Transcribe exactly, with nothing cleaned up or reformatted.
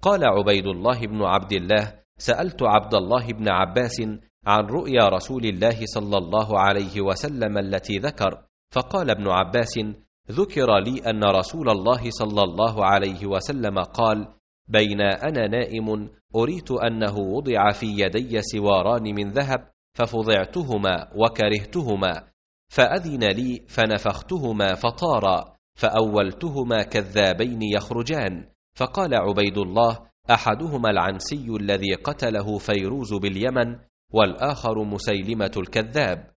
قال عبيد الله بن عبد الله: سألت عبد الله بن عباس عن رؤيا رسول الله صلى الله عليه وسلم التي ذكر، فقال ابن عباس: ذكر لي أن رسول الله صلى الله عليه وسلم قال: بين أنا نائم أريت أنه وضع في يدي سواران من ذهب ففضعتهما وكرهتهما، فأذن لي فنفختهما فطارا، فأولتهما كذابين يخرجان. فقال عبيد الله: أحدهما العنسي الذي قتله فيروز باليمن، والآخر مسيلمة الكذاب.